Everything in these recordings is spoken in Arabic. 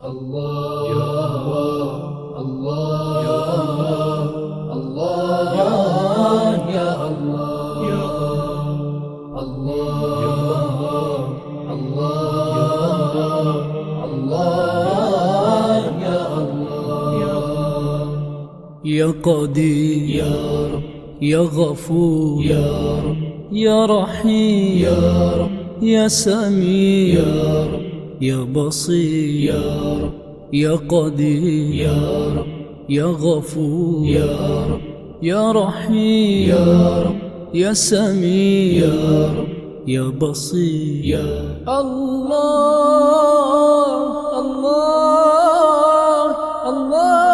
الله يا الله يا الله يا الله يا الله يا الله الله يا الله يا قدير يا رب يا غفور يا رب يا رحيم يا رب يا سميع يا رب يا بصير يا رب يا قدير يا رب يا غفور يا رب يا رحيم يا رب يا سميع يا رب يا بصير يا الله الله الله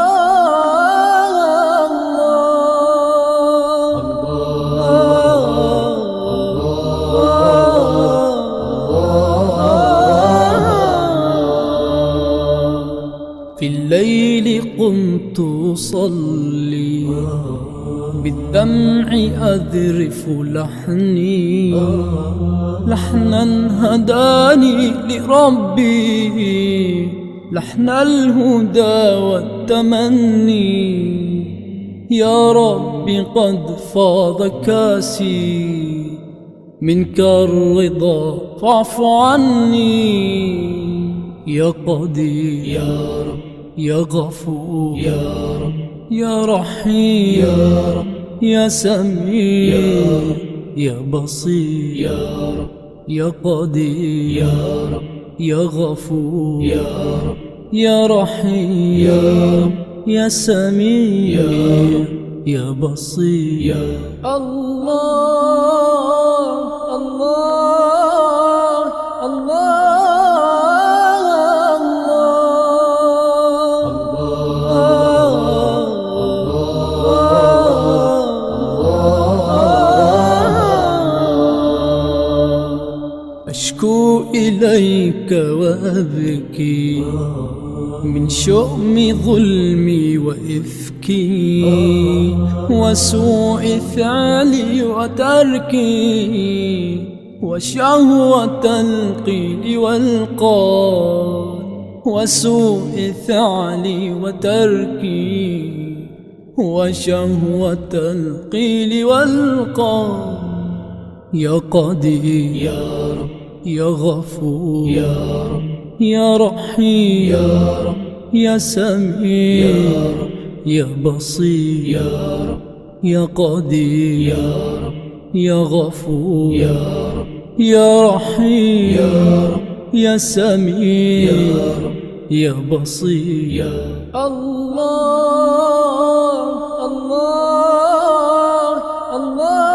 في الليل قمت أصلي بالدمع أذرف لحني لحنا هداني لربي لحن الهدى والتمني يا ربي قد فاض كاسي منك الرضا فاعف عني يا قدير يا رب يا غفور يا رب يا رحيم يا رب يا سميع يا رب يا بصير يا رب يا قدير يا رب يا غفور يا رب يا رحيم يا رب يا سميع يا رب يا بصير يا الله الله الله أشكو إليك وأبكي من شؤم ظلمي وإفكي وسوء فعلي وتركي وشهوة القيل والقال وسوء فعلي وتركي وشهوة القيل والقال يا قدير يا رب يا غفور يا رب يا رحيم يا رب يا سميع يا رب يا بصير يا رب يا قدير يا رب يا غفور يا رب يا رحيم يا رب يا سميع يا رب يا بصير يا الله الله الله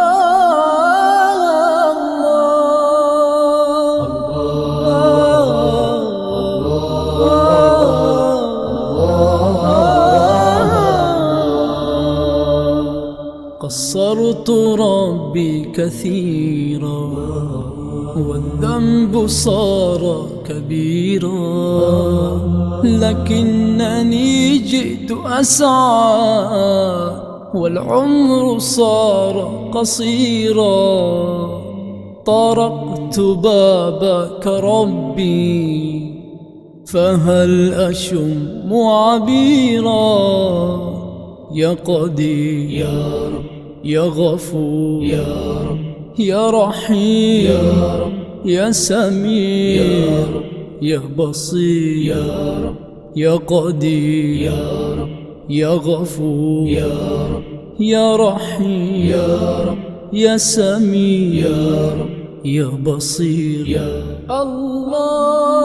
قصرت ربي كثيرا والذنب صار كبيرا لكنني جئت أسعى والعمر صار قصيرا طرقت بابك ربي فهل أشم عبيرا يا قدير يا رب يا غفور يا رب يا رحيم يا رب يا سميع يا رب يا بصير يا رب يا قدير يا رب يا غفور يا رب يا رحيم يا رب يا سميع يا رب يا بصير يا الله